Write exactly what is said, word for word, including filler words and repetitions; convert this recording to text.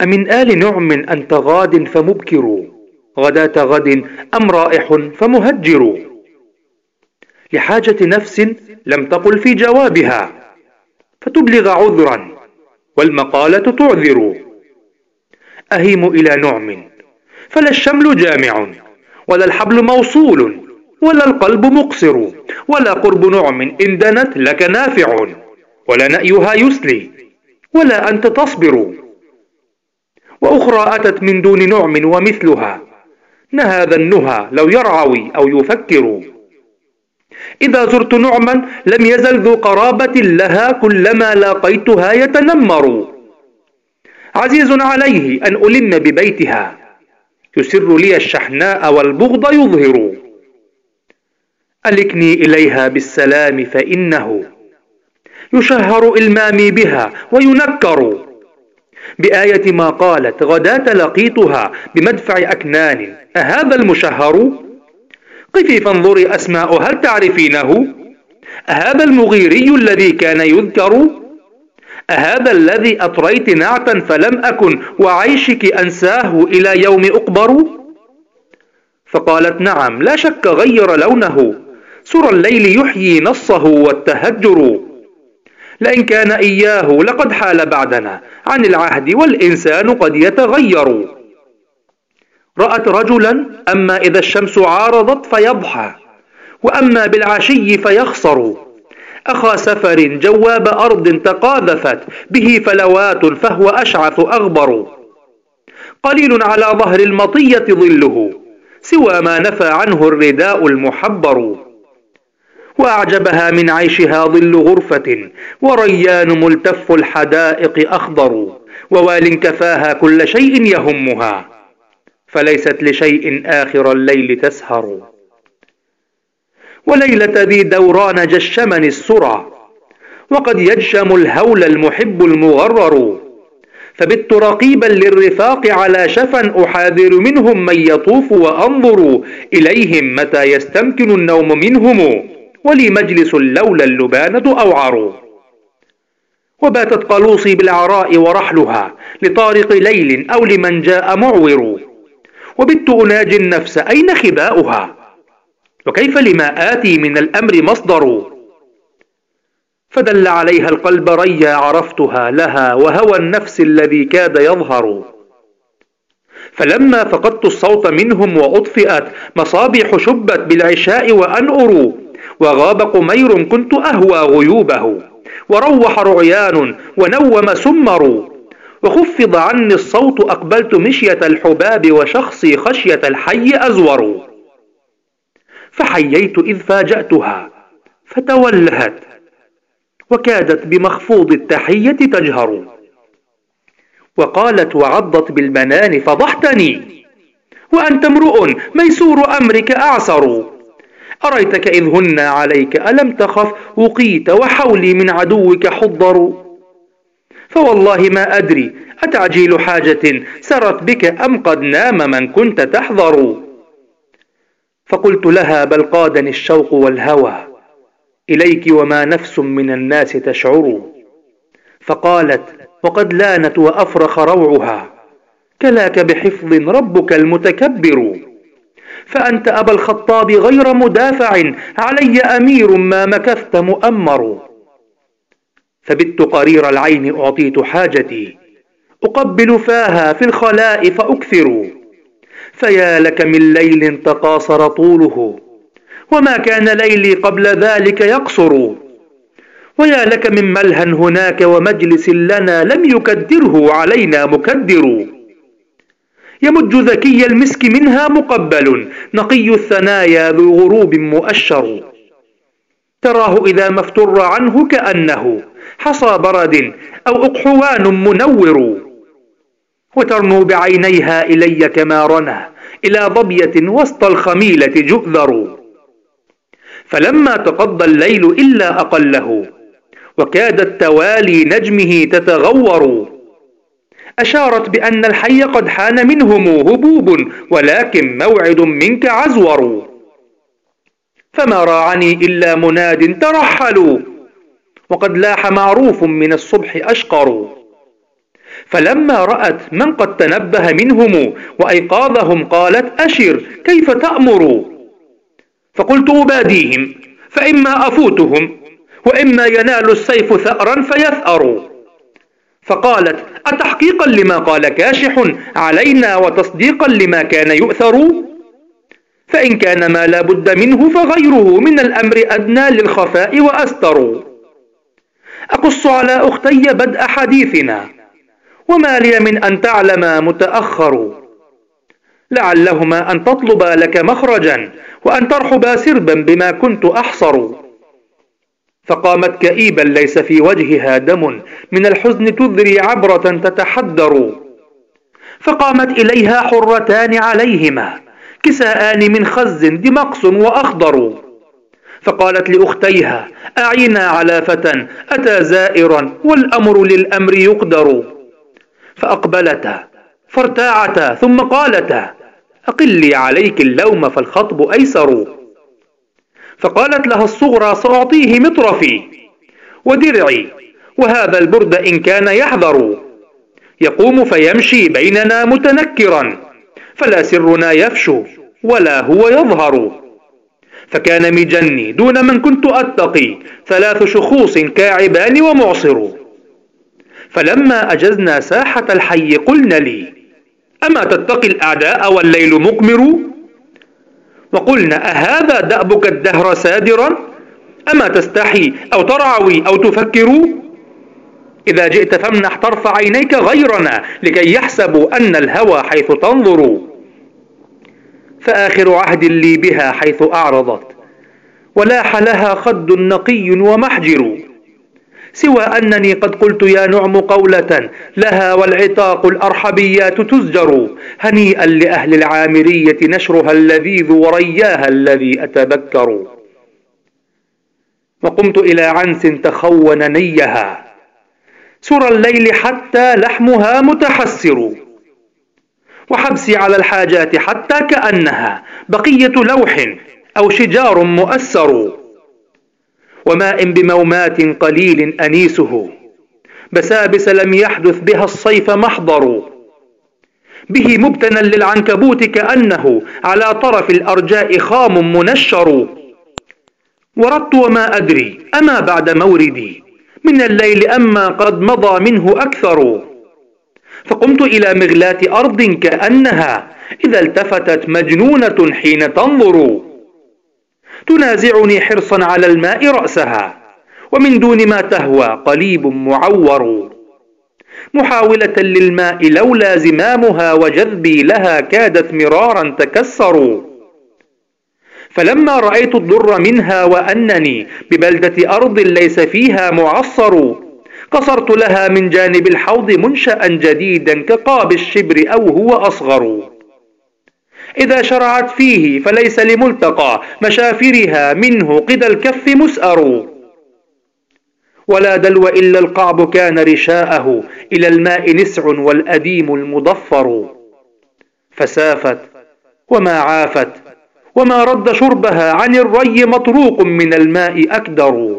أمن آل نعم أنت غاد فمبكر غداة غد أم رائح فمهجر؟ لحاجة نفس لم تقل في جوابها فتبلغ عذرا والمقالة تعذر. أهيم إلى نعم فلا الشمل جامع ولا الحبل موصول ولا القلب مقصر ولا قرب نعم إن دنت لك نافع ولا نأيها يسلي ولا أنت تصبر. وأخرى أتت من دون نعم ومثلها نهى ذا النهى لو يرعوي أو يفكر. إذا زرت نعما لم يزل ذو قرابة لها كلما لاقيتها يتنمر. عزيز عليه أن ألم ببيتها يسر لي الشحناء والبغض يظهر. ألكني إليها بالسلام فإنه يشهر إلمامي بها وينكر. بآية ما قالت غداة لقيتها بمدفع أكنان أهذا المشهر؟ قفي فانظري أسماء هل تعرفينه؟ أهذا المغيري الذي كان يذكر؟ أهذا الذي أطريت نعتا فلم أكن وعيشك أنساه إلى يوم أقبر؟ فقالت نعم لا شك غير لونه سرى الليل يحيي نصه والتهجر. لئن كان إياه لقد حال بعدنا عن العهد والإنسان قد يتغير. رأت رجلا أما إذا الشمس عارضت فيضحى وأما بالعشي فيخصر. أخا سفر جواب أرض تقاذفت به فلوات فهو أشعث أغبر. قليل على ظهر المطية ظله سوى ما نفى عنه الرداء المحبر. وأعجبها من عيشها ظل غرفة وريان ملتف الحدائق أخضر. ووال كفاها كل شيء يهمها فليست لشيء آخر الليل تسهر. وليلة ذي دوران جشمني السرى وقد يجشم الهول المحب المغرر. فبت رقيبا للرفاق على شفا أحاذر منهم من يطوف وأنظر إليهم متى يستمكن النوم منهم ولي مجلس لولا اللبانة أوعر. وباتت قلوصي بالعراء ورحلها لطارق ليل أو لمن جاء معور. وبت أناجي النفس أين خباؤها وكيف لما آتي من الأمر مصدر. فدل عليها القلب ريا عرفتها لها وهوى النفس الذي كاد يظهر. فلما فقدت الصوت منهم وأطفئت مصابيح شبت بالعشاء وأنؤر. وغاب قمير كنت أهوى غيوبه وروح رعيان ونوم سمر. وخفض عني الصوت أقبلت مشية الحباب وشخصي خشية الحي أزور. فحييت إذ فاجأتها فتولهت وكادت بمخفوض التحية تجهر. وقالت وعضت بالبنان فضحتني وأنت امرؤ ميسور أمرك أعسر. أريتك إذ هن عليك ألم تخف وقيت وحولي من عدوك حضر. فوالله ما أدري أتعجيل حاجة سرت بك أم قد نام من كنت تحذر. فقلت لها بل قادني الشوق والهوى إليك وما نفس من الناس تشعر. فقالت وقد لانت وأفرخ روعها كلاك بحفظ ربك المتكبر. فأنت أبا الخطاب غير مدافع علي أمير ما مكثت مؤمر. فبت قرير العين أعطيت حاجتي أقبل فاها في الخلاء فأكثر. فيا لك من ليل تقاصر طوله وما كان ليلي قبل ذلك يقصر. ويا لك من ملهى هناك ومجلس لنا لم يكدره علينا مكدر. يمج ذكي المسك منها مقبل نقي الثنايا ذو غروب مؤشر. تراه إذا ما افتر عنه كأنه حصى برد أو أقحوان منور. وترنو بعينيها إلي كما رنى إلى ضبية وسط الخميلة جؤذر. فلما تقضى الليل إلا أقله وكادت توالي نجمه تتغور. أشارت بأن الحي قد حان منهم هبوب ولكن موعد منك عزور. فما راعني إلا مناد ترحلوا وقد لاح معروف من الصبح أشقر. فلما رأت من قد تنبه منهم وأيقاظهم قالت: أشر كيف تأمر؟ فقلت: أباديهم، فإما أفوتهم وإما ينال السيف ثأرا فيثأر. فقالت: أتحقيقا لما قال كاشح علينا وتصديقا لما كان يؤثر؟ فإن كان ما لا بد منه فغيره من الأمر أدنى للخفاء وأستر. أقص على أختي بدء حديثنا، وما لي من أن تعلم متأخر. لعلهما أن تطلبا لك مخرجا وأن ترحبا سربا بما كنت أحصر. فقامت كئيبا ليس في وجهها دم، من الحزن تذري عبرة تتحدر. فقامت إليها حرتان عليهما كساءان من خز دمقس وأخضر. فقالت لأختيها: أعينا على فتى أتى زائرا والأمر للأمر يقدر. فأقبلتا فارتاعتا ثم قالتا: أقلي عليك اللوم فالخطب أيسر. فقالت لها الصغرى: سأعطيه مطرفي ودرعي وهذا البرد إن كان يحذر. يقوم فيمشي بيننا متنكرا، فلا سرنا يفشو ولا هو يظهر. فكان مجني دون من كنت أتقي، ثلاث شخوص كاعبان ومعصر. فلما أجزنا ساحة الحي قلن لي: أما تتقي الأعداء والليل مقمر؟ وقلنا: أهذا دأبك الدهر سادرا؟ أما تستحي أو ترعوي أو تفكر؟ إذا جئت فامنح طرف عينيك غيرنا لكي يحسبوا أن الهوى حيث تنظر. فآخر عهد لي بها حيث أعرضت، ولاح لها خد نقي ومحجر، سوى أنني قد قلت يا نعم قولة لها والعتاق الأرحبيات تزجر. هنيئا لأهل العامرية نشرها اللذيذ ورياها الذي أتبكر. وقمت إلى عنس تخون نيها، سرى الليل حتى لحمها متحسر، وحبسي على الحاجات حتى كأنها بقية لوح أو شجار مؤسر. وماء بمومات قليل أنيسه، بسابس لم يحدث بها الصيف محضر، به مبتنا للعنكبوت كأنه على طرف الأرجاء خام منشر. وردت وما أدري أما بعد موردي من الليل أما قد مضى منه أكثر. فقمت إلى مغلاة أرض كأنها إذا التفتت مجنونة حين تنظر، تنازعني حرصا على الماء رأسها، ومن دون ما تهوى قليب معور، محاولة للماء لولا زمامها وجذبي لها كادت مرارا تكسر. فلما رأيت الضر منها وأنني ببلدة أرض ليس فيها معصر، قصرت لها من جانب الحوض منشأ جديدا كقاب الشبر أو هو أصغر. إذا شرعت فيه فليس لملتقى مشافرها منه قدى الكف مسأر، ولا دلو إلا القعب كان رشاءه إلى الماء نسع والأديم المضفر. فسافت وما عافت، وما رد شربها عن الري مطروق من الماء أكدر.